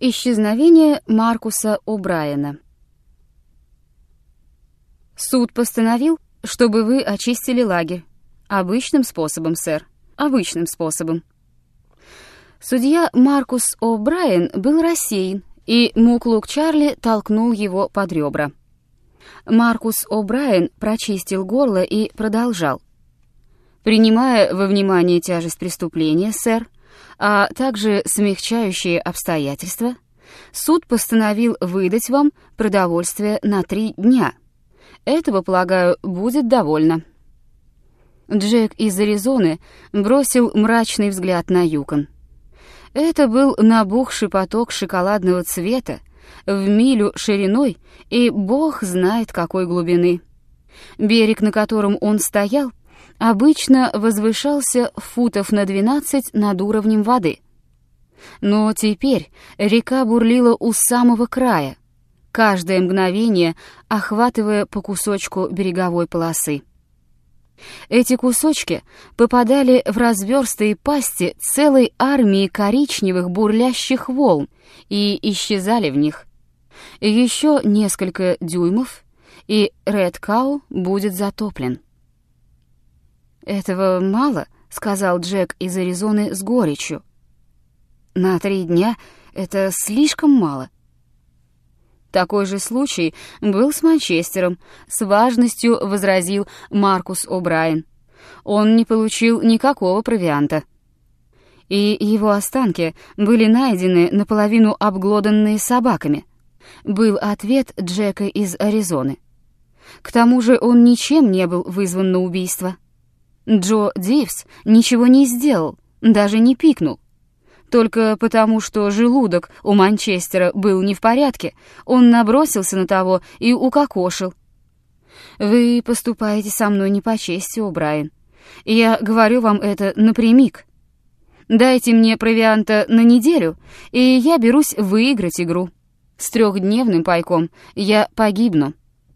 Исчезновение Маркуса О'Брайена. Суд постановил, чтобы вы очистили лагерь. Обычным способом, сэр. Обычным способом. Судья Маркус О'Брайен был рассеян, и Муклук Чарли толкнул его под ребра. Маркус О'Брайен прочистил горло и продолжал. «Принимая во внимание тяжесть преступления, сэр, а также смягчающие обстоятельства, суд постановил выдать вам продовольствие на 3 дня. Этого, полагаю, будет довольно». Джек из Аризоны бросил мрачный взгляд на Юкон. Это был набухший поток шоколадного цвета, в милю шириной и бог знает какой глубины. Берег, на котором он стоял, обычно возвышался футов на 12 над уровнем воды. Но теперь река бурлила у самого края, каждое мгновение охватывая по кусочку береговой полосы. Эти кусочки попадали в разверстые пасти целой армии коричневых бурлящих волн и исчезали в них. Еще несколько дюймов, и Ред Кау будет затоплен. «Этого мало», — сказал Джек из Аризоны с горечью. «На 3 дня это слишком мало». Такой же случай был с Манчестером, с важностью возразил Маркус О'Брайен. Он не получил никакого провианта. И его останки были найдены наполовину обглоданные собаками. Был ответ Джека из Аризоны. К тому же он ничем не был вызван на убийство. Джо Дивс ничего не сделал, даже не пикнул. Только потому, что желудок у Манчестера был не в порядке, он набросился на того и укокошил. «Вы поступаете со мной не по чести, О'Брайен. Я говорю вам это напрямик. Дайте мне провианта на неделю, и я берусь выиграть игру. С 3-дневным пайком я погибну».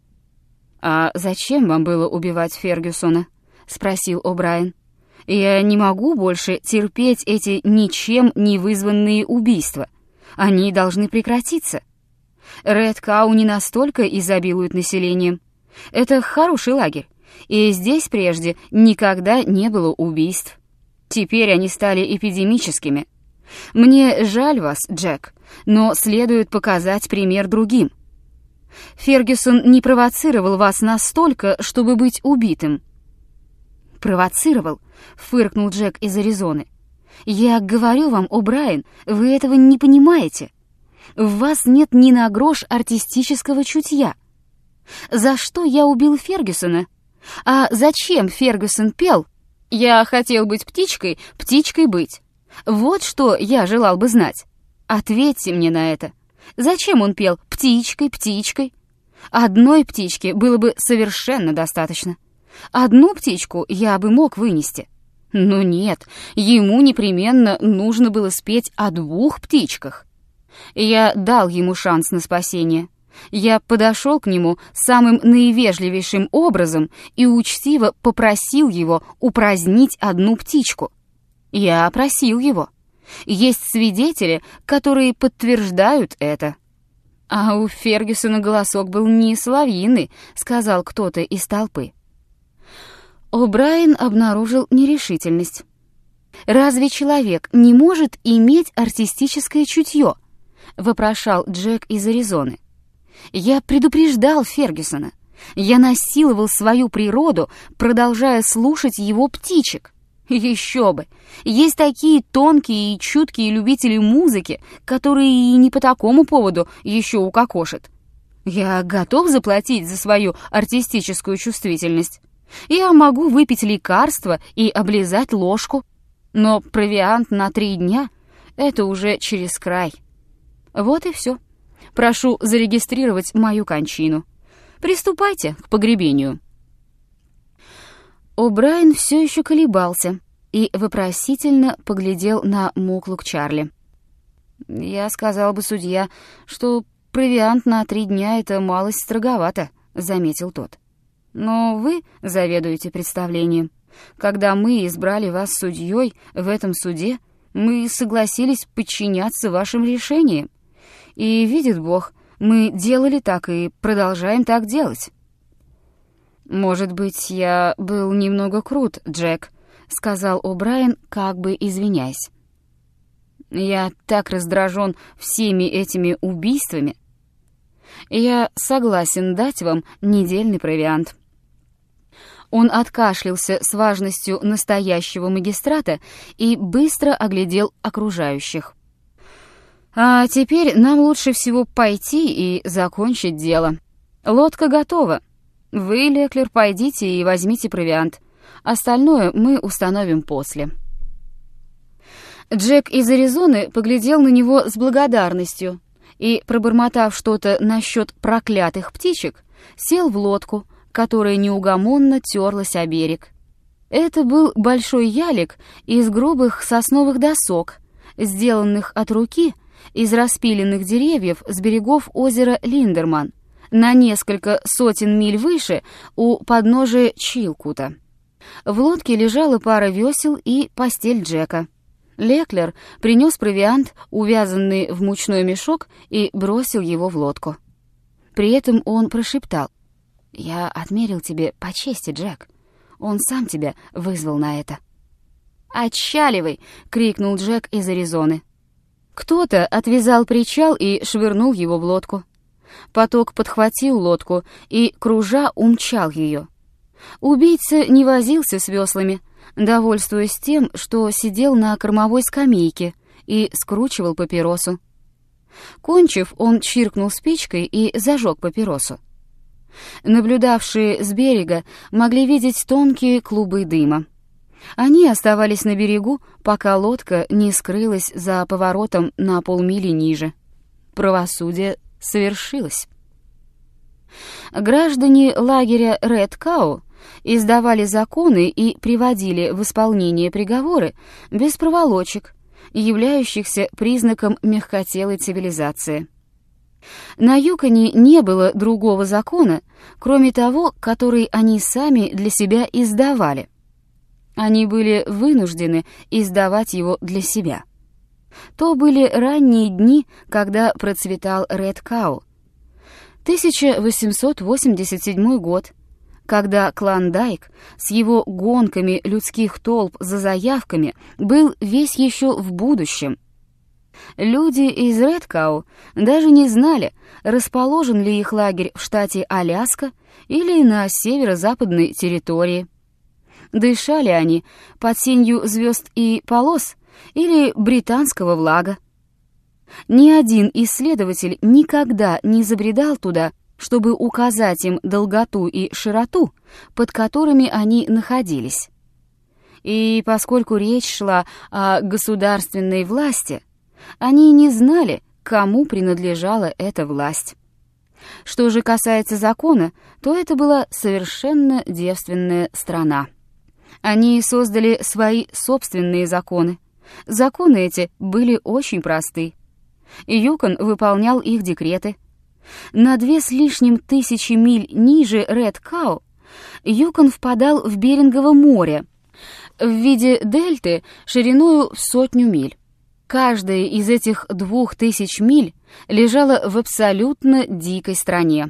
«А зачем вам было убивать Фергюсона?» — спросил О'Брайен. «Я не могу больше терпеть эти ничем не вызванные убийства. Они должны прекратиться. Ред Кау не настолько изобилует населением. Это хороший лагерь, и здесь прежде никогда не было убийств. Теперь они стали эпидемическими. Мне жаль вас, Джек, но следует показать пример другим. Фергюсон не провоцировал вас настолько, чтобы быть убитым». «Провоцировал», — фыркнул Джек из Аризоны. «Я говорю вам, О'Брайен, вы этого не понимаете. В вас нет ни на грош артистического чутья. За что я убил Фергюсона? А зачем Фергюсон пел «Я хотел быть птичкой, птичкой быть»? Вот что я желал бы знать. Ответьте мне на это. Зачем он пел «птичкой, птичкой»? Одной птички было бы совершенно достаточно. Одну птичку я бы мог вынести. Но нет, ему непременно нужно было спеть о 2 птичках. Я дал ему шанс на спасение. Я подошел к нему самым наивежливейшим образом и учтиво попросил его упразднить 1 птичку. Я просил его. Есть свидетели, которые подтверждают это. «А у Фергюсона голосок был не соловьиный», — сказал кто-то из толпы. О'Брайен обнаружил нерешительность. «Разве человек не может иметь артистическое чутье?» — вопрошал Джек из Аризоны. «Я предупреждал Фергюсона. Я насиловал свою природу, продолжая слушать его птичек. Еще бы! Есть такие тонкие и чуткие любители музыки, которые и не по такому поводу еще укокошат. Я готов заплатить за свою артистическую чувствительность. Я могу выпить лекарство и облизать ложку, но провиант на 3 дня — это уже через край. Вот и все. Прошу зарегистрировать мою кончину. Приступайте к погребению». О'Брайен все еще колебался и вопросительно поглядел на Муклук Чарли. «Я сказал бы, судья, что провиант на 3 дня — это малость строговато», — заметил тот. «Но вы заведуете представлением. Когда мы избрали вас судьей в этом суде, мы согласились подчиняться вашим решениям, И видит Бог, мы делали так и продолжаем так делать». «Может быть, я был немного крут, Джек», — сказал О'Брайен, как бы извиняясь. «Я так раздражен всеми этими убийствами. Я согласен дать вам недельный провиант». Он откашлялся с важностью настоящего магистрата и быстро оглядел окружающих. «А теперь нам лучше всего пойти и закончить дело. Лодка готова. Вы, Леклер, пойдите и возьмите провиант. Остальное мы установим после». Джек из Аризоны поглядел на него с благодарностью и, пробормотав что-то насчет проклятых птичек, сел в лодку, которая неугомонно терлась о берег. Это был большой ялик из грубых сосновых досок, сделанных от руки из распиленных деревьев с берегов озера Линдерман, на несколько сотен миль выше у подножия Чилкута. В лодке лежала пара весел и постель Джека. Леклер принес провиант, увязанный в мучной мешок, и бросил его в лодку. При этом он прошептал: «Я отмерил тебе по чести, Джек. Он сам тебя вызвал на это». «Отчаливай!» — крикнул Джек из Аризоны. Кто-то отвязал причал и швырнул его в лодку. Поток подхватил лодку и, кружа, умчал ее. Убийца не возился с веслами, довольствуясь тем, что сидел на кормовой скамейке и скручивал папиросу. Кончив, он чиркнул спичкой и зажег папиросу. Наблюдавшие с берега могли видеть тонкие клубы дыма. Они оставались на берегу, пока лодка не скрылась за поворотом на полмили ниже. Правосудие свершилось. Граждане лагеря Ред Кау издавали законы и приводили в исполнение приговоры без проволочек, являющихся признаком мягкотелой цивилизации. На Юконе не было другого закона, кроме того, который они сами для себя издавали. Они были вынуждены издавать его для себя. То были ранние дни, когда процветал Ред Кау. 1887 год, когда Клондайк с его гонками людских толп за заявками был весь еще в будущем. Люди из Ред Кау даже не знали, расположен ли их лагерь в штате Аляска или на северо-западной территории. Дышали они под сенью звезд и полос или британского флага. Ни один исследователь никогда не забредал туда, чтобы указать им долготу и широту, под которыми они находились. И поскольку речь шла о государственной власти, они не знали, кому принадлежала эта власть. Что же касается закона, то это была совершенно девственная страна. Они создали свои собственные законы. Законы эти были очень просты. Юкон выполнял их декреты. На 2 с лишним тысячи миль ниже Ред Кау Юкон впадал в Берингово море в виде дельты шириною в 100 миль. Каждая из этих 2000 миль лежала в абсолютно дикой стране.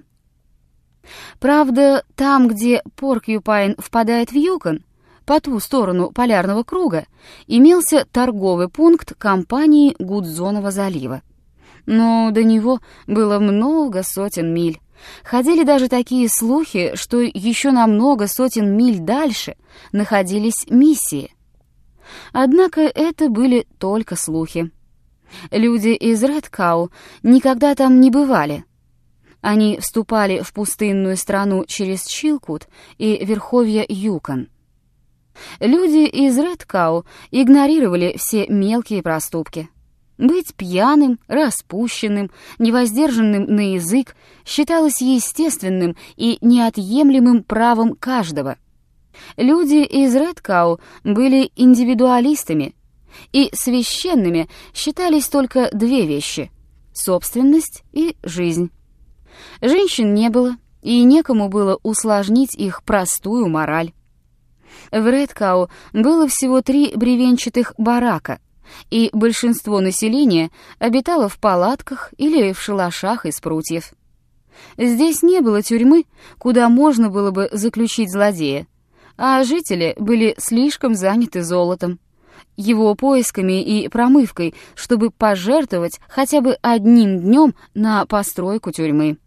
Правда, там, где Поркьюпайн впадает в Юкон, по ту сторону полярного круга, имелся торговый пункт компании Гудзонова залива. Но до него было много сотен миль. Ходили даже такие слухи, что еще на много сотен миль дальше находились миссии. Однако это были только слухи. Люди из Ред Кау никогда там не бывали. Они вступали в пустынную страну через Чилкут и верховья Юкон. Люди из Ред Кау игнорировали все мелкие проступки. Быть пьяным, распущенным, невоздержанным на язык считалось естественным и неотъемлемым правом каждого. Люди из Ред Кау были индивидуалистами, и священными считались только 2 вещи — собственность и жизнь. Женщин не было, и некому было усложнить их простую мораль. В Ред Кау было всего 3 бревенчатых барака, и большинство населения обитало в палатках или в шалашах из прутьев. Здесь не было тюрьмы, куда можно было бы заключить злодея, а жители были слишком заняты золотом, его поисками и промывкой, чтобы пожертвовать хотя бы одним днем на постройку тюрьмы.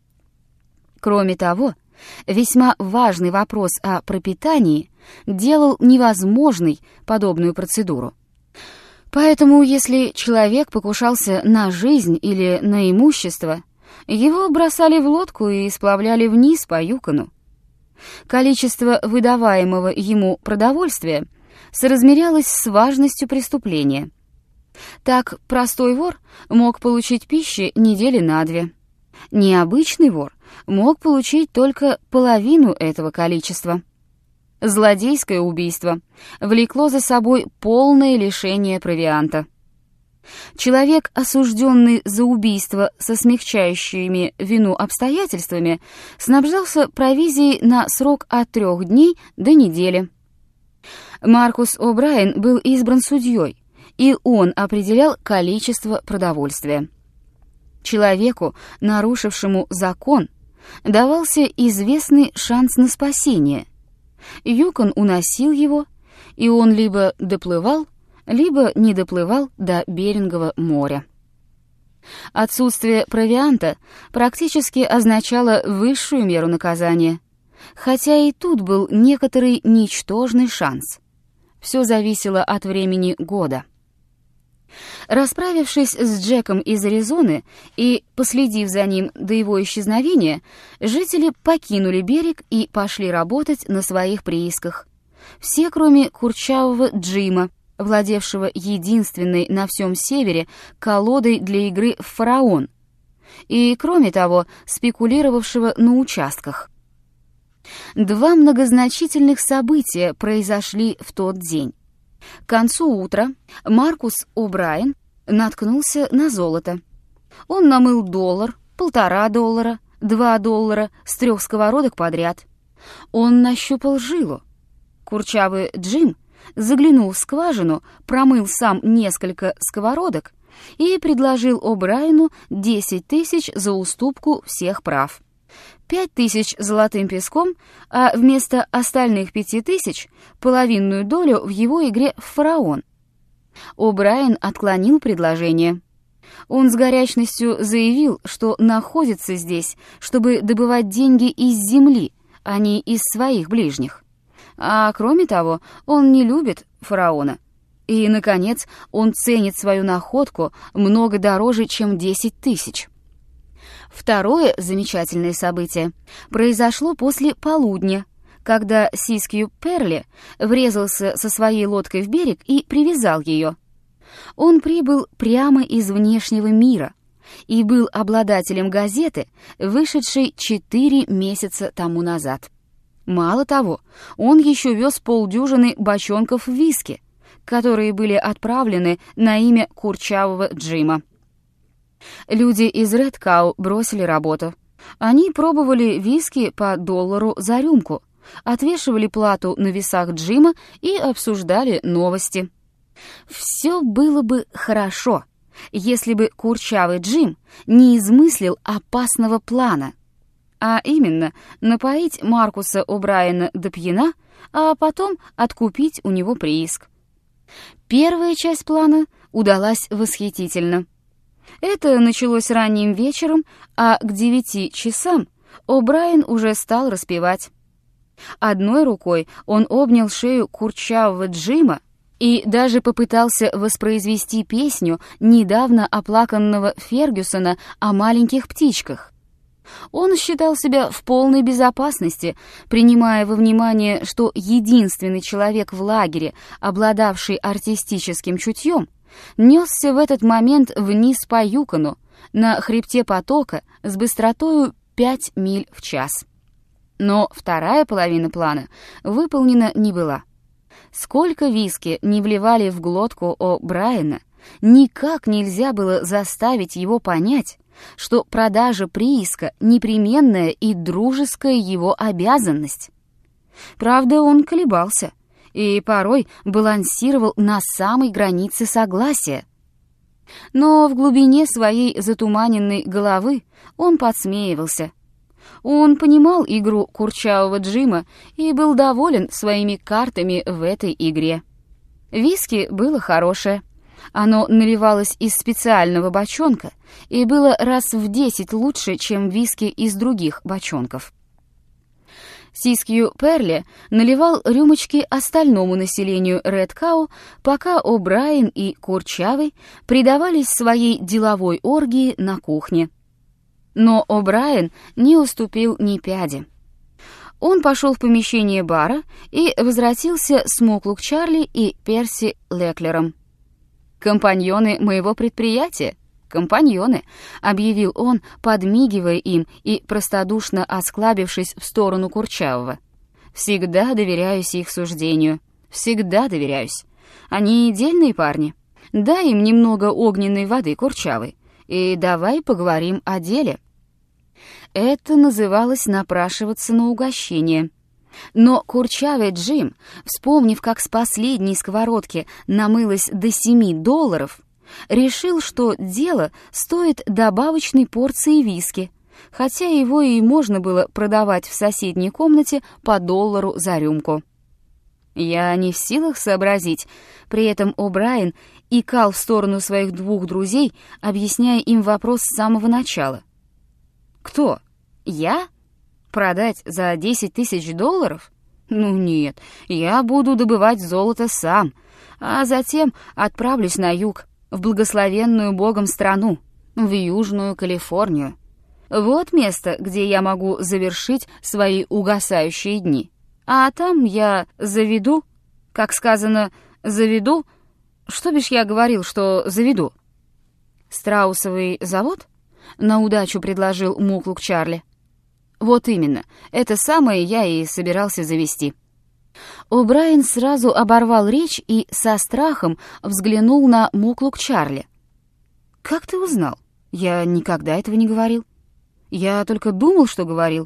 Кроме того, весьма важный вопрос о пропитании делал невозможной подобную процедуру. Поэтому, если человек покушался на жизнь или на имущество, его бросали в лодку и сплавляли вниз по Юкону. Количество выдаваемого ему продовольствия соразмерялось с важностью преступления. Так, простой вор мог получить пищи недели на 2. Необычный вор мог получить только половину этого количества. Злодейское убийство влекло за собой полное лишение провианта. Человек, осужденный за убийство со смягчающими вину обстоятельствами, снабжался провизией на срок от 3 дней до недели. Маркус О'Брайен был избран судьей, и он определял количество продовольствия. Человеку, нарушившему закон, давался известный шанс на спасение. Юкон уносил его, и он либо доплывал, либо не доплывал до Берингового моря. Отсутствие провианта практически означало высшую меру наказания, хотя и тут был некоторый ничтожный шанс. Все зависело от времени года. Расправившись с Джеком из Аризоны и последив за ним до его исчезновения, жители покинули берег и пошли работать на своих приисках. Все, кроме курчавого Джима, владевшего единственной на всем севере колодой для игры в «Фараон», и, кроме того, спекулировавшего на участках. 2 многозначительных события произошли в тот день. К концу утра Маркус О'Брайен наткнулся на золото. Он намыл $1, $1,5, $2 с 3 сковородок подряд. Он нащупал жилу. Курчавый Джим заглянул в скважину, промыл сам несколько сковородок и предложил О'Брайену 10 000 за уступку всех прав. 5 000 золотым песком, а вместо остальных 5 000 половинную долю в его игре в «Фараон». О'Брайен отклонил предложение. Он с горячностью заявил, что находится здесь, чтобы добывать деньги из земли, а не из своих ближних. А кроме того, он не любит «Фараона». И, наконец, он ценит свою находку много дороже, чем 10 000. Второе замечательное событие произошло после полудня, когда Сискью Перли врезался со своей лодкой в берег и привязал ее. Он прибыл прямо из внешнего мира и был обладателем газеты, вышедшей 4 месяца тому назад. Мало того, он еще вез полдюжины бочонков виски, которые были отправлены на имя курчавого Джима. Люди из Ред Кау бросили работу. Они пробовали виски по $1 за рюмку, отвешивали плату на весах Джима и обсуждали новости. Все было бы хорошо, если бы курчавый Джим не измыслил опасного плана, а именно напоить Маркуса О'Брайена до пьяна, а потом откупить у него прииск. Первая часть плана удалась восхитительно. Это началось ранним вечером, а к 9 часам О'Брайен уже стал распевать. Одной рукой он обнял шею курчавого Джима и даже попытался воспроизвести песню недавно оплаканного Фергюсона о маленьких птичках. Он считал себя в полной безопасности, принимая во внимание, что единственный человек в лагере, обладавший артистическим чутьем, несся в этот момент вниз по Юкону, на хребте потока с быстротою 5 миль в час. Но вторая половина плана выполнена не была. Сколько виски не вливали в глотку О'Брайена, никак нельзя было заставить его понять, что продажа прииска — непременная и дружеская его обязанность. Правда, он колебался и порой балансировал на самой границе согласия. Но в глубине своей затуманенной головы он подсмеивался. Он понимал игру курчавого Джима и был доволен своими картами в этой игре. Виски было хорошее. Оно наливалось из специального бочонка и было раз в 10 лучше, чем виски из других бочонков. Сискью Перли наливал рюмочки остальному населению Ред Кау, пока О'Брайен и Курчавый предавались своей деловой оргии на кухне. Но О'Брайен не уступил ни пяди. Он пошел в помещение бара и возвратился с Муклук Чарли и Перси Леклером. «Компаньоны моего предприятия, компаньоны», — объявил он, подмигивая им и простодушно осклабившись в сторону Курчавого. «Всегда доверяюсь их суждению, всегда доверяюсь. Они дельные парни. Дай им немного огненной воды, Курчавый, и давай поговорим о деле». Это называлось напрашиваться на угощение. Но курчавый Джим, вспомнив, как с последней сковородки намылось до $7, решил, что дело стоит добавочной порции виски, хотя его и можно было продавать в соседней комнате по $1 за рюмку. Я не в силах сообразить. При этом О'Брайен икал в сторону своих двух друзей, объясняя им вопрос с самого начала. «Кто? Я? Продать за $10 000? Ну нет, я буду добывать золото сам, а затем отправлюсь на юг, в благословенную Богом страну, в Южную Калифорнию. Вот место, где я могу завершить свои угасающие дни. А там я заведу, как сказано, заведу... Что бишь я говорил, что заведу? Страусовый завод? На удачу предложил Муклук Чарли. Вот именно, это самое я и собирался завести. О'Брайен сразу оборвал речь и со страхом взглянул на Муклук Чарли. «Как ты узнал? Я никогда этого не говорил. Я только думал, что говорил».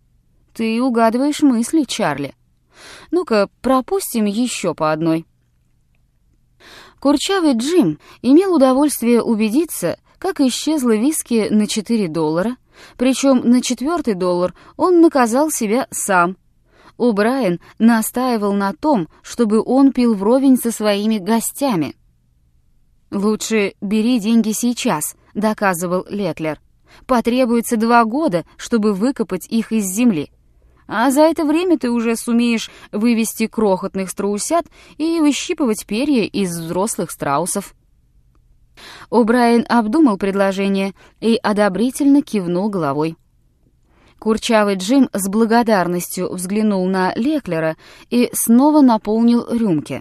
«Ты угадываешь мысли, Чарли. Ну-ка, пропустим еще по одной». Курчавый Джим имел удовольствие убедиться, как исчезло виски на $4, причем на $4 он наказал себя сам. О'Брайен настаивал на том, чтобы он пил вровень со своими гостями. «Лучше бери деньги сейчас», — доказывал Леклер. «Потребуется 2 года, чтобы выкопать их из земли. А за это время ты уже сумеешь вывести крохотных страусят и выщипывать перья из взрослых страусов». О'Брайен обдумал предложение и одобрительно кивнул головой. Курчавый Джим с благодарностью взглянул на Леклера и снова наполнил рюмки.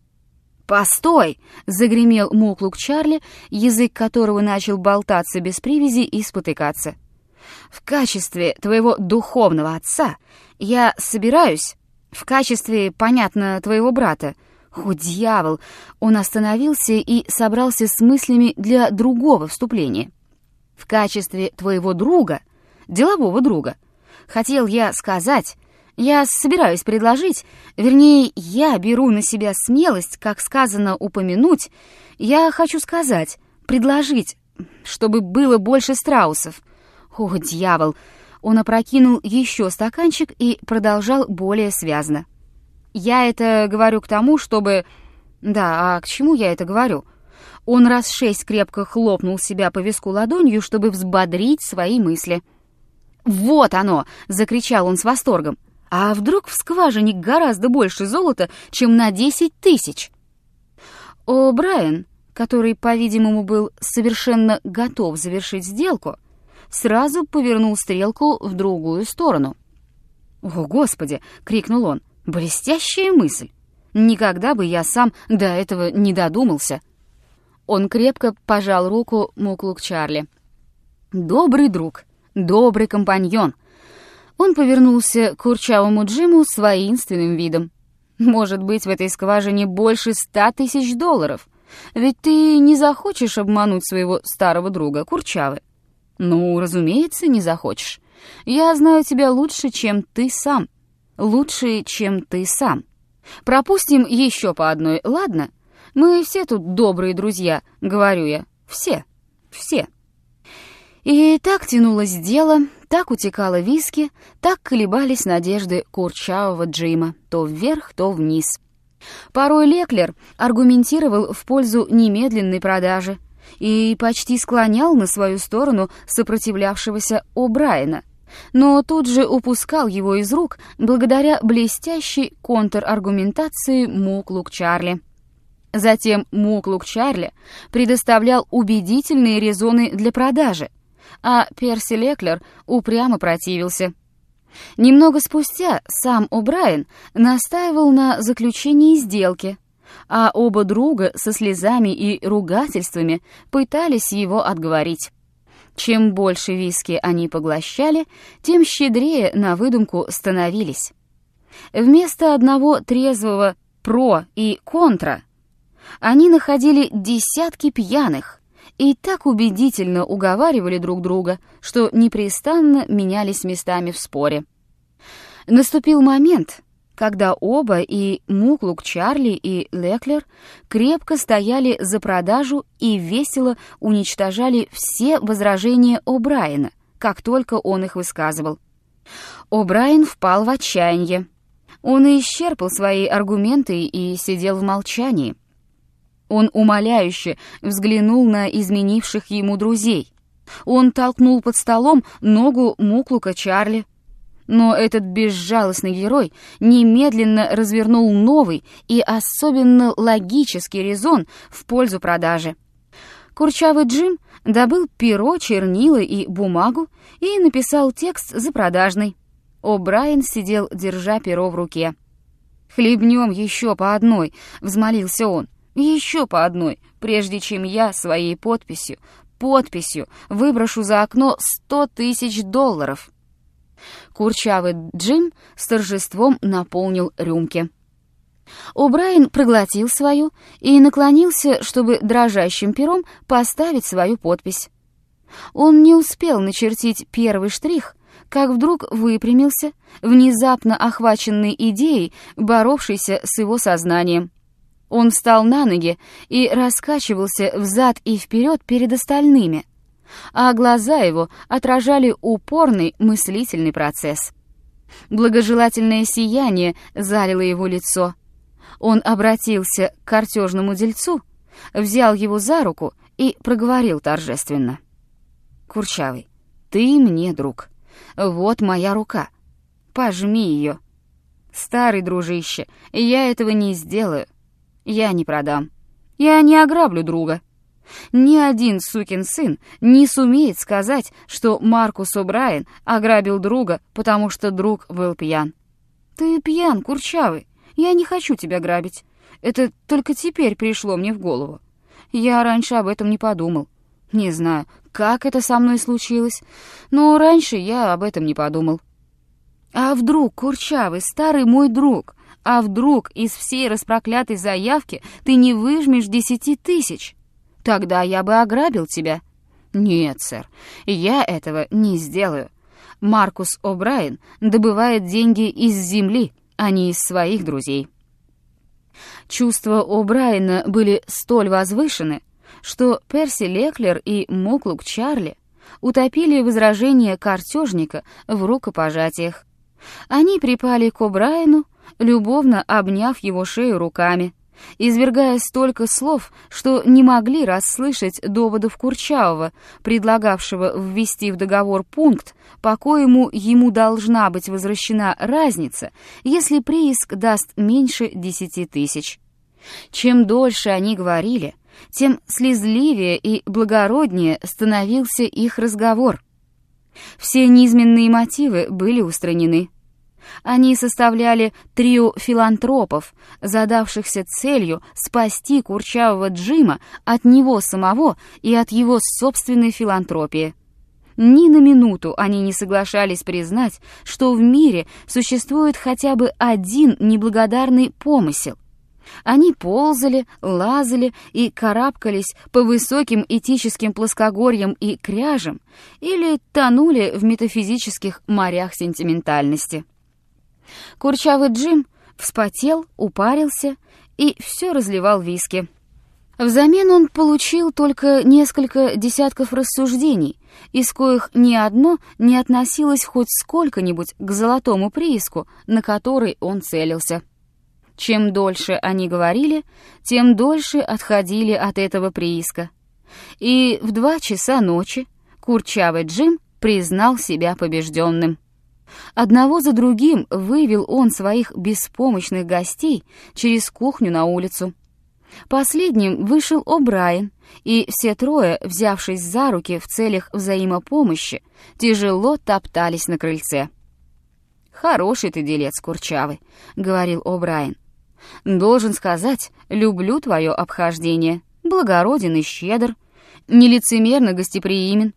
«Постой!» — загремел Муклук Чарли, язык которого начал болтаться без привязи и спотыкаться. «В качестве твоего духовного отца я собираюсь, в качестве, понятно, твоего брата». «О, дьявол!» Он остановился и собрался с мыслями для другого вступления. «В качестве твоего друга, делового друга, хотел я сказать, я собираюсь предложить, вернее, я беру на себя смелость, как сказано, упомянуть, я хочу сказать, предложить, чтобы было больше страусов». «О, дьявол!» Он опрокинул еще стаканчик и продолжал более связно. «Я это говорю к тому, чтобы...» «Да, а к чему я это говорю?» Он раз 6 крепко хлопнул себя по виску ладонью, чтобы взбодрить свои мысли. «Вот оно!» — закричал он с восторгом. «А вдруг в скважине гораздо больше золота, чем на 10 000?» О'Брайен, который, по-видимому, был совершенно готов завершить сделку, сразу повернул стрелку в другую сторону. «О, Господи!» — крикнул он. «Блестящая мысль! Никогда бы я сам до этого не додумался!» Он крепко пожал руку Муклук Чарли. «Добрый друг, добрый компаньон!» Он повернулся к курчавому Джиму с воинственным видом. «Может быть, в этой скважине больше $100 000, ведь ты не захочешь обмануть своего старого друга, Курчавый?» «Ну, разумеется, не захочешь. Я знаю тебя лучше, чем ты сам. Лучше, чем ты сам. Пропустим еще по одной, ладно? Мы все тут добрые друзья, говорю я. Все. И так тянулось дело, так утекало виски, так колебались надежды курчавого Джима, то вверх, то вниз. Порой Леклер аргументировал в пользу немедленной продажи и почти склонял на свою сторону сопротивлявшегося О'Брайена, но тут же упускал его из рук благодаря блестящей контраргументации Муклук Чарли. Затем Муклук Чарли предоставлял убедительные резоны для продажи, а Перси Леклер упрямо противился. Немного спустя сам О'Брайен настаивал на заключении сделки, а оба друга со слезами и ругательствами пытались его отговорить. Чем больше виски они поглощали, тем щедрее на выдумку становились. Вместо одного трезвого «про» и «контра» они находили десятки пьяных и так убедительно уговаривали друг друга, что непрестанно менялись местами в споре. Наступил момент, когда оба, и Муклук Чарли, и Леклер, крепко стояли за продажу и весело уничтожали все возражения О'Брайена, как только он их высказывал. О'Брайен впал в отчаяние. Он исчерпал свои аргументы и сидел в молчании. Он умоляюще взглянул на изменивших ему друзей. Он толкнул под столом ногу Муклука Чарли. Но этот безжалостный герой немедленно развернул новый и особенно логический резон в пользу продажи. Курчавый Джим добыл перо, чернила и бумагу и написал текст за продажный. О'Брайен сидел, держа перо в руке. «Хлебнем еще по одной», — взмолился он. «Еще по одной, прежде чем я своей подписью выброшу за окно $100 000. Курчавый Джим с торжеством наполнил рюмки. О'Брайен проглотил свою и наклонился, чтобы дрожащим пером поставить свою подпись. Он не успел начертить первый штрих, как вдруг выпрямился, внезапно охваченный идеей, боровшейся с его сознанием. Он встал на ноги и раскачивался взад и вперед перед остальными, а глаза его отражали упорный мыслительный процесс. Благожелательное сияние залило его лицо. Он обратился к картежному дельцу, взял его за руку и проговорил торжественно. «Курчавый, ты мне друг. Вот моя рука. Пожми ее. Старый дружище, я этого не сделаю. Я не продам. Я не ограблю друга. Ни один сукин сын не сумеет сказать, что Маркус О'Брайен ограбил друга, потому что друг был пьян. Ты пьян, Курчавый. Я не хочу тебя грабить. Это только теперь пришло мне в голову. Я раньше об этом не подумал. Не знаю, как это со мной случилось, но раньше я об этом не подумал. А вдруг, Курчавый, старый мой друг, а вдруг из всей распроклятой заявки ты не выжмешь 10 000? Тогда я бы ограбил тебя. Нет, сэр, я этого не сделаю. Маркус О'Брайен добывает деньги из земли, а не из своих друзей. Чувства О'Брайена были столь возвышены, что Перси Леклер и Муклук Чарли утопили возражения картежника в рукопожатиях. Они припали к О'Брайену, любовно обняв его шею руками, извергая столько слов, что не могли расслышать доводов Курчавого, предлагавшего ввести в договор пункт, по коему ему должна быть возвращена разница, если прииск даст меньше 10 000. Чем дольше они говорили, тем слезливее и благороднее становился их разговор. Все низменные мотивы были устранены. Они составляли трио филантропов, задавшихся целью спасти курчавого Джима от него самого и от его собственной филантропии. Ни на минуту они не соглашались признать, что в мире существует хотя бы один неблагодарный помысел. Они ползали, лазали и карабкались по высоким этическим плоскогорьям и кряжам или тонули в метафизических морях сентиментальности. Курчавый Джим Вспотел, упарился и все разливал виски. Взамен он получил только несколько десятков рассуждений, из коих ни одно не относилось хоть сколько-нибудь к золотому прииску, на который он целился. Чем дольше они говорили, тем дольше отходили от этого прииска. И в 2 часа ночи курчавый Джим признал себя побежденным. Одного за другим вывел он своих беспомощных гостей через кухню на улицу. Последним вышел О'Брайен, и все трое, взявшись за руки в целях взаимопомощи, тяжело топтались на крыльце. «Хороший ты делец, курчавый», — говорил О'Брайен. «Должен сказать, люблю твое обхождение. Благороден и щедр, нелицемерно гостеприимен».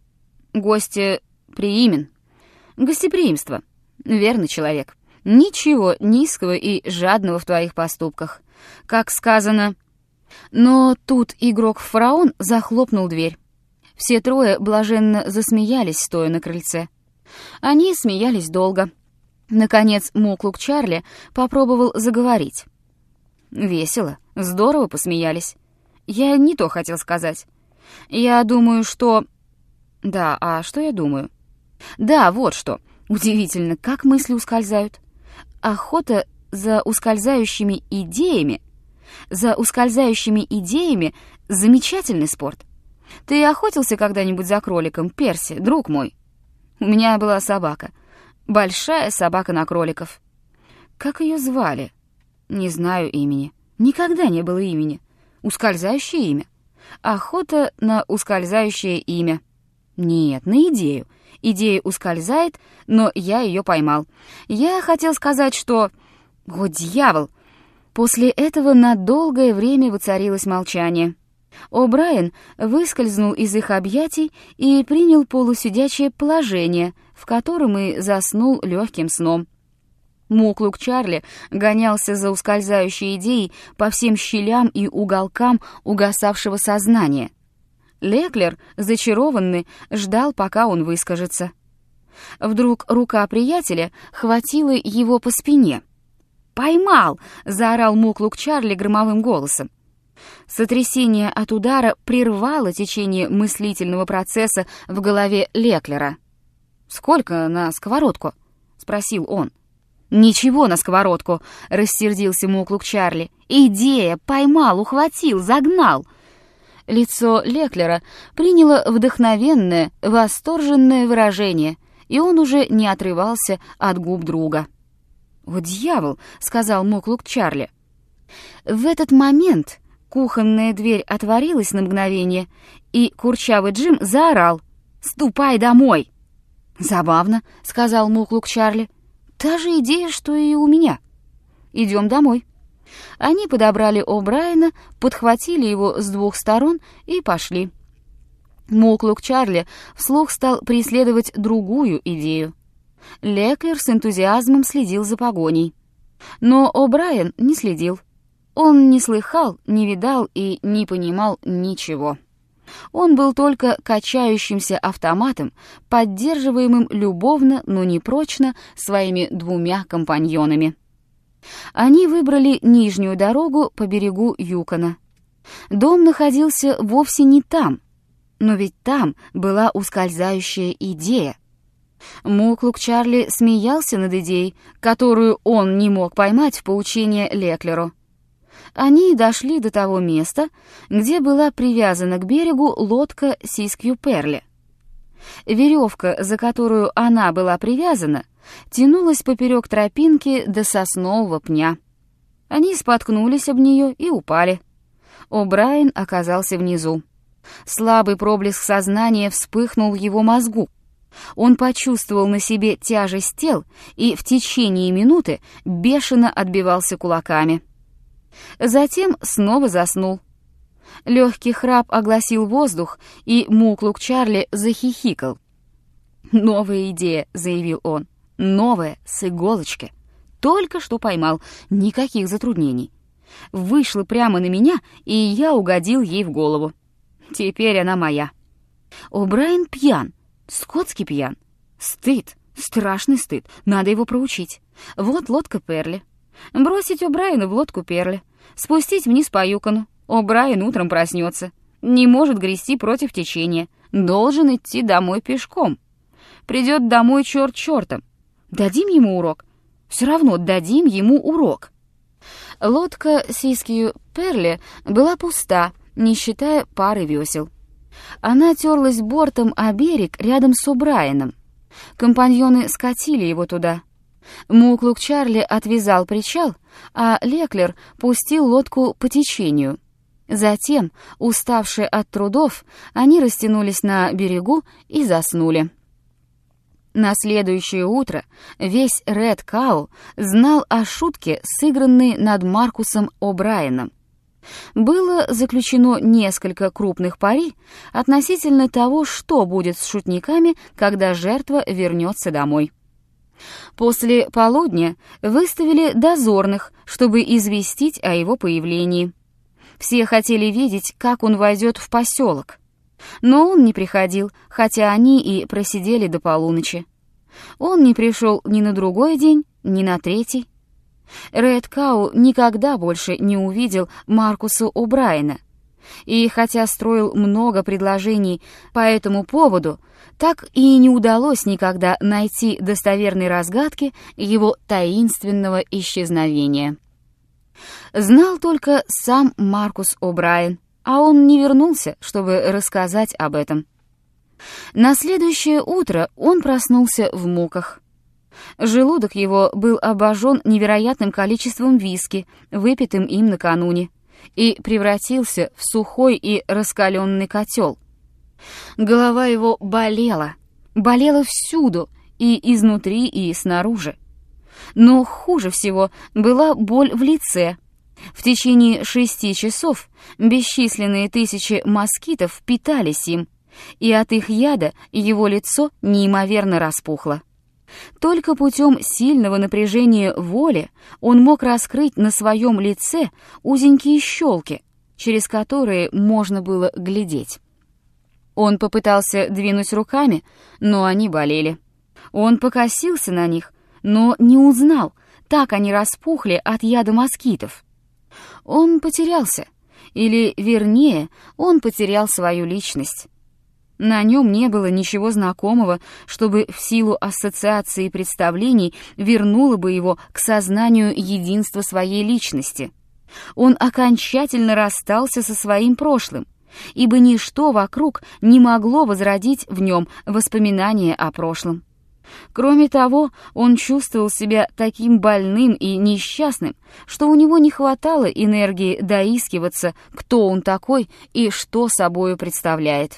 «Гостеприимен. Гостеприимство. Верный человек. Ничего низкого и жадного в твоих поступках. Как сказано...» Но тут игрок-фараон захлопнул дверь. Все трое блаженно засмеялись, стоя на крыльце. Они смеялись долго. Наконец Муклук Чарли попробовал заговорить. «Весело, здорово посмеялись. Я не то хотел сказать. Я думаю, что...» «Да, а что я думаю?» «Да, вот что. Удивительно, как мысли ускользают. Охота за ускользающими идеями. За ускользающими идеями — замечательный спорт. Ты охотился когда-нибудь за кроликом, Перси, друг мой? У меня была собака. Большая собака на кроликов. Как ее звали? Не знаю имени. Никогда не было имени. Ускользающее имя. Охота на ускользающее имя. Нет, на идею. Идея ускользает, но я ее поймал. Я хотел сказать, что... О, дьявол! После этого на долгое время воцарилось молчание. О'Брайен выскользнул из их объятий и принял полусидячее положение, в котором и заснул легким сном. Муклук Чарли гонялся за ускользающей идеей по всем щелям и уголкам угасавшего сознания. Леклер, зачарованный, ждал, пока он выскажется. Вдруг рука приятеля хватила его по спине. «Поймал!» — заорал Муклук Чарли громовым голосом. Сотрясение от удара прервало течение мыслительного процесса в голове Леклера. «Сколько на сковородку?» — спросил он. «Ничего на сковородку!» — рассердился Муклук Чарли. «Идея! Поймал, ухватил, загнал!» Лицо Леклера приняло вдохновенное, восторженное выражение, и он уже не отрывался от губ друга. «О, дьявол!» — сказал Муклук Чарли. В этот момент кухонная дверь отворилась на мгновение, и курчавый Джим заорал: «Ступай домой!» «Забавно», — сказал Муклук Чарли. «Та же идея, что и у меня. Идем домой». Они подобрали О'Брайена, подхватили его с 2 сторон и пошли. Муклук Чарли вслух стал преследовать другую идею. Леклер с энтузиазмом следил за погоней. Но О'Брайен не следил. Он не слыхал, не видал и не понимал ничего. Он был только качающимся автоматом, поддерживаемым любовно, но не прочно своими 2 компаньонами. Они выбрали нижнюю дорогу по берегу Юкона. Дом находился вовсе не там, но ведь там была ускользающая идея. Муклук Чарли смеялся над идеей, которую он не мог поймать в поучение Леклеру. Они дошли до того места, где была привязана к берегу лодка Сискью Перли. Веревка, за которую она была привязана, тянулась поперек тропинки до соснового пня. Они споткнулись об нее и упали. О'Брайен оказался внизу. Слабый проблеск сознания вспыхнул в его мозгу. Он почувствовал на себе тяжесть тел и в течение минуты бешено отбивался кулаками. Затем снова заснул. Легкий храп огласил воздух, и Муклук Чарли захихикал. «Новая идея», — заявил он. «Новая, с иголочки. Только что поймал, никаких затруднений. Вышла прямо на меня, и я угодил ей в голову. Теперь она моя». О'Брайен пьян, скотски пьян. Стыд, страшный стыд, надо его проучить. Вот лодка Перли. Бросить О'Брайена в лодку Перли, спустить вниз по Юкону. О'Брайен утром проснется. Не может грести против течения. Должен идти домой пешком. Придет домой черт чертом. Дадим ему урок. Все равно дадим ему урок. Лодка Сискью Перли была пуста, не считая пары весел. Она терлась бортом о берег рядом с О'Брайеном. Компаньоны скатили его туда. Муклук Чарли отвязал причал, а Леклер пустил лодку по течению. Затем, уставшие от трудов, они растянулись на берегу и заснули. На следующее утро весь Ред Кау знал о шутке, сыгранной над Маркусом О'Брайеном. Было заключено несколько крупных пари относительно того, что будет с шутниками, когда жертва вернется домой. После полудня выставили дозорных, чтобы известить о его появлении. Все хотели видеть, как он войдет в поселок. Но он не приходил, хотя они и просидели до полуночи. Он не пришел ни на другой день, ни на третий. Ред Кау никогда больше не увидел Маркуса О'Брайена, и хотя строил много предложений по этому поводу, так и не удалось никогда найти достоверной разгадки его таинственного исчезновения. Знал только сам Маркус О'Брайен, а он не вернулся, чтобы рассказать об этом. На следующее утро он проснулся в муках. Желудок его был обожжен невероятным количеством виски, выпитым им накануне, и превратился в сухой и раскаленный котел. Голова его болела всюду, и изнутри, и снаружи. Но хуже всего была боль в лице. В течение 6 часов бесчисленные тысячи москитов питались им, и от их яда его лицо неимоверно распухло. Только путем сильного напряжения воли он мог раскрыть на своем лице узенькие щелки, через которые можно было глядеть. Он попытался двинуть руками, но они болели. Он покосился на них, но не узнал, так они распухли от яда москитов. Он потерялся, или, вернее, он потерял свою личность. На нем не было ничего знакомого, чтобы в силу ассоциации представлений вернуло бы его к сознанию единства своей личности. Он окончательно расстался со своим прошлым, ибо ничто вокруг не могло возродить в нем воспоминания о прошлом. Кроме того, он чувствовал себя таким больным и несчастным, что у него не хватало энергии доискиваться, кто он такой и что собою представляет.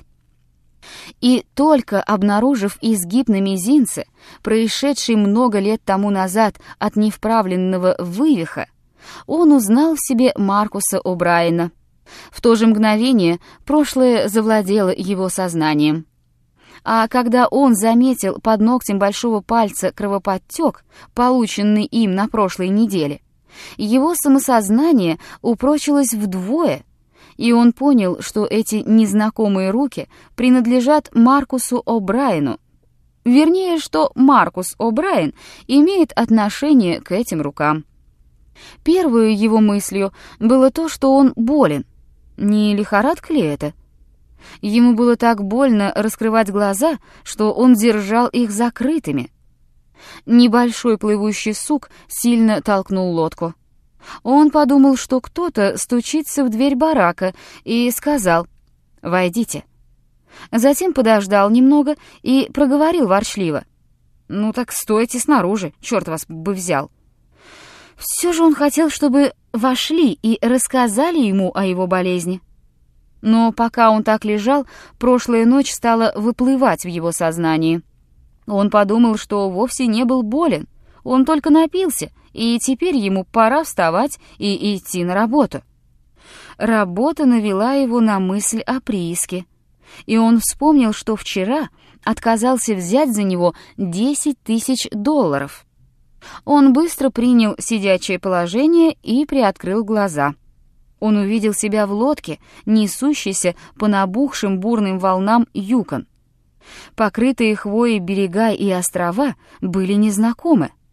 И только обнаружив изгиб на мизинце, происшедший много лет тому назад от невправленного вывиха, он узнал в себе Маркуса О'Брайена. В то же мгновение прошлое завладело его сознанием. А когда он заметил под ногтем большого пальца кровоподтек, полученный им на прошлой неделе, его самосознание упрочилось вдвое, и он понял, что эти незнакомые руки принадлежат Маркусу О'Брайену. Вернее, что Маркус О'Брайен имеет отношение к этим рукам. Первой его мыслью было то, что он болен. Не лихорадка ли это? Ему было так больно раскрывать глаза, что он держал их закрытыми. Небольшой плывущий сук сильно толкнул лодку. Он подумал, что кто-то стучится в дверь барака, и сказал: «Войдите». Затем подождал немного и проговорил ворчливо: «Ну так стойте снаружи, черт вас бы взял». Все же он хотел, чтобы вошли и рассказали ему о его болезни. Но пока он так лежал, прошлая ночь стала выплывать в его сознании. Он подумал, что вовсе не был болен, он только напился, и теперь ему пора вставать и идти на работу. Работа навела его на мысль о прииске, и он вспомнил, что вчера отказался взять за него $10 000. Он быстро принял сидячее положение и приоткрыл глаза. Он увидел себя в лодке, несущейся по набухшим бурным волнам Юкон. Покрытые хвоей берега и острова были незнакомы.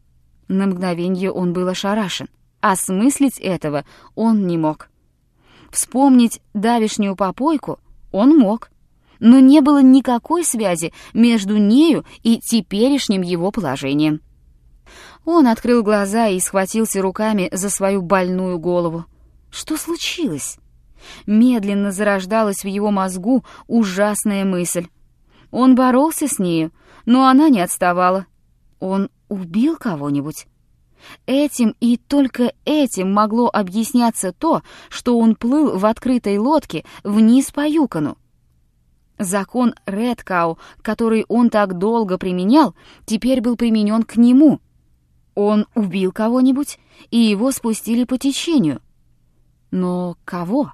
На мгновенье он был ошарашен. Осмыслить этого он не мог. Вспомнить давешнюю попойку он мог, но не было никакой связи между нею и теперешним его положением. Он открыл глаза и схватился руками за свою больную голову. Что случилось? Медленно зарождалась в его мозгу ужасная мысль. Он боролся с нею, но она не отставала. Он убил кого-нибудь? Этим и только этим могло объясняться то, что он плыл в открытой лодке вниз по Юкону. Закон Редкау, который он так долго применял, теперь был применен к нему. Он убил кого-нибудь, и его спустили по течению. Но кого?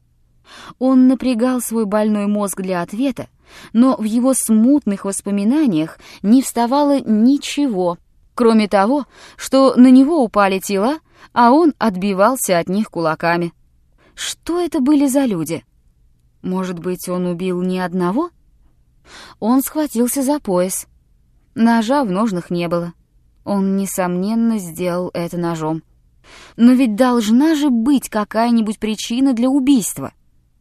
Он напрягал свой больной мозг для ответа, но в его смутных воспоминаниях не вставало ничего, кроме того, что на него упали тела, а он отбивался от них кулаками. Что это были за люди? Может быть, он убил не одного? Он схватился за пояс. Ножа в ножнах не было. Он, несомненно, сделал это ножом. Но ведь должна же быть какая-нибудь причина для убийства.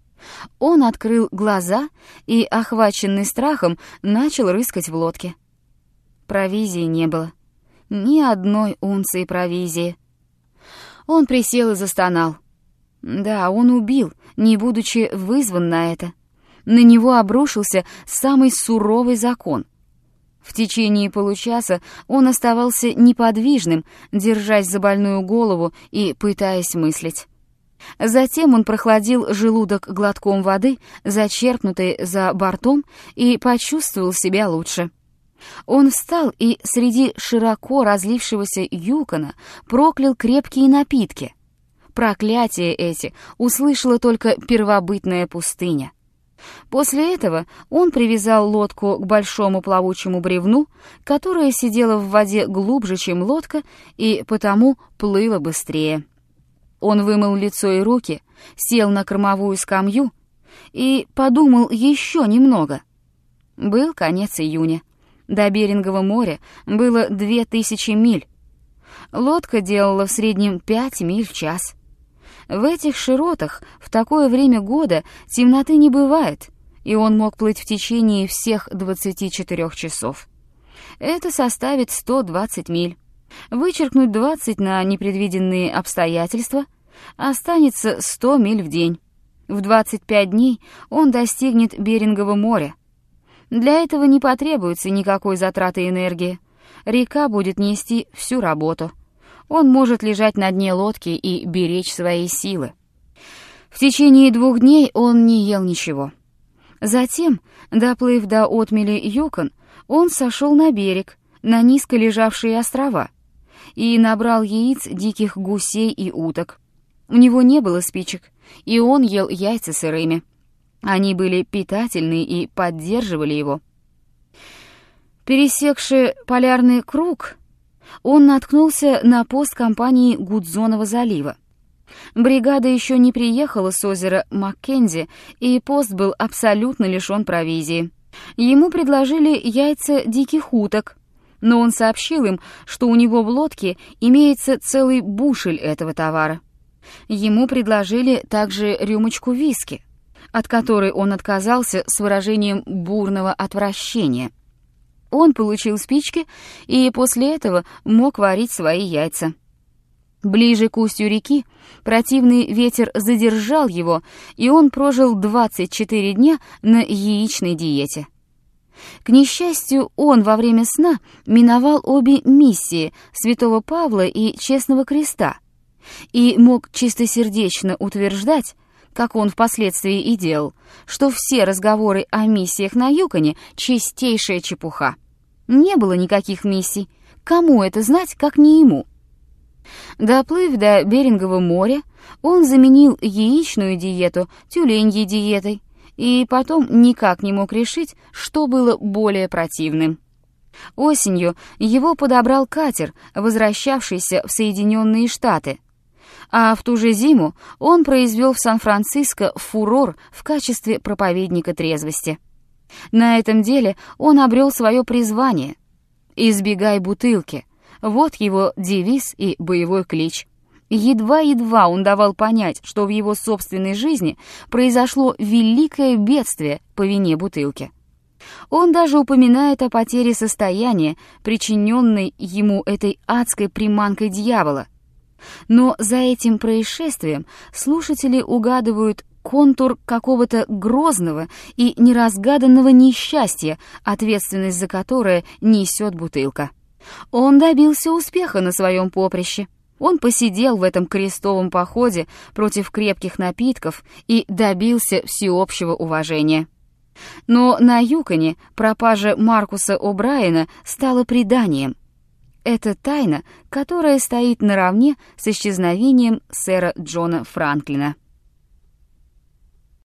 Он открыл глаза и, охваченный страхом, начал рыскать в лодке. Провизии не было. Ни одной унции провизии. Он присел и застонал. Да, он убил, не будучи вызван на это. На него обрушился самый суровый закон. В течение получаса он оставался неподвижным, держась за больную голову и пытаясь мыслить. Затем он прохладил желудок глотком воды, зачерпнутой за бортом, и почувствовал себя лучше. Он встал и среди широко разлившегося Юкона проклял крепкие напитки. Проклятия эти услышала только первобытная пустыня. После этого он привязал лодку к большому плавучему бревну, которое сидело в воде глубже, чем лодка, и потому плыло быстрее. Он вымыл лицо и руки, сел на кормовую скамью и подумал еще немного. Был конец июня. До Берингового моря было 2000 миль. Лодка делала в среднем 5 миль в час. В этих широтах в такое время года темноты не бывает, и он мог плыть в течение всех 24 часов. Это составит 120 миль. Вычеркнуть 20 на непредвиденные обстоятельства, останется 100 миль в день. В 25 дней он достигнет Берингового моря. Для этого не потребуется никакой затраты энергии. Река будет нести всю работу. Он может лежать на дне лодки и беречь свои силы. В течение 2 дней он не ел ничего. Затем, доплыв до отмели Юкон, он сошел на берег, на низко лежавшие острова, и набрал яиц диких гусей и уток. У него не было спичек, и он ел яйца сырыми. Они были питательны и поддерживали его. Пересекши полярный круг, он наткнулся на пост компании Гудзонова залива. Бригада еще не приехала с озера Маккензи, и пост был абсолютно лишен провизии. Ему предложили яйца диких уток, но он сообщил им, что у него в лодке имеется целый бушель этого товара. Ему предложили также рюмочку виски, от которой он отказался с выражением бурного отвращения. Он получил спички и после этого мог варить свои яйца. Ближе к устью реки противный ветер задержал его, и он прожил 24 дня на яичной диете. К несчастью, он во время сна миновал обе миссии Святого Павла и Честного Креста и мог чистосердечно утверждать, как он впоследствии и делал, что все разговоры о миссиях на Юконе — чистейшая чепуха. Не было никаких миссий. Кому это знать, как не ему? Доплыв до Берингового моря, он заменил яичную диету тюленьей диетой и потом никак не мог решить, что было более противным. Осенью его подобрал катер, возвращавшийся в Соединенные Штаты, а в ту же зиму он произвел в Сан-Франциско фурор в качестве проповедника трезвости. На этом деле он обрел свое призвание. «Избегай бутылки», Вот его девиз и боевой клич. Едва-едва он давал понять, что в его собственной жизни произошло великое бедствие по вине бутылки. Он даже упоминает о потере состояния, причиненной ему этой адской приманкой дьявола. Но за этим происшествием слушатели угадывают контур какого-то грозного и неразгаданного несчастья, ответственность за которое несет бутылка. Он добился успеха на своем поприще. Он посидел в этом крестовом походе против крепких напитков и добился всеобщего уважения. Но на Юконе пропажа Маркуса О'Брайена стала преданием. Это тайна, которая стоит наравне с исчезновением сэра Джона Франклина.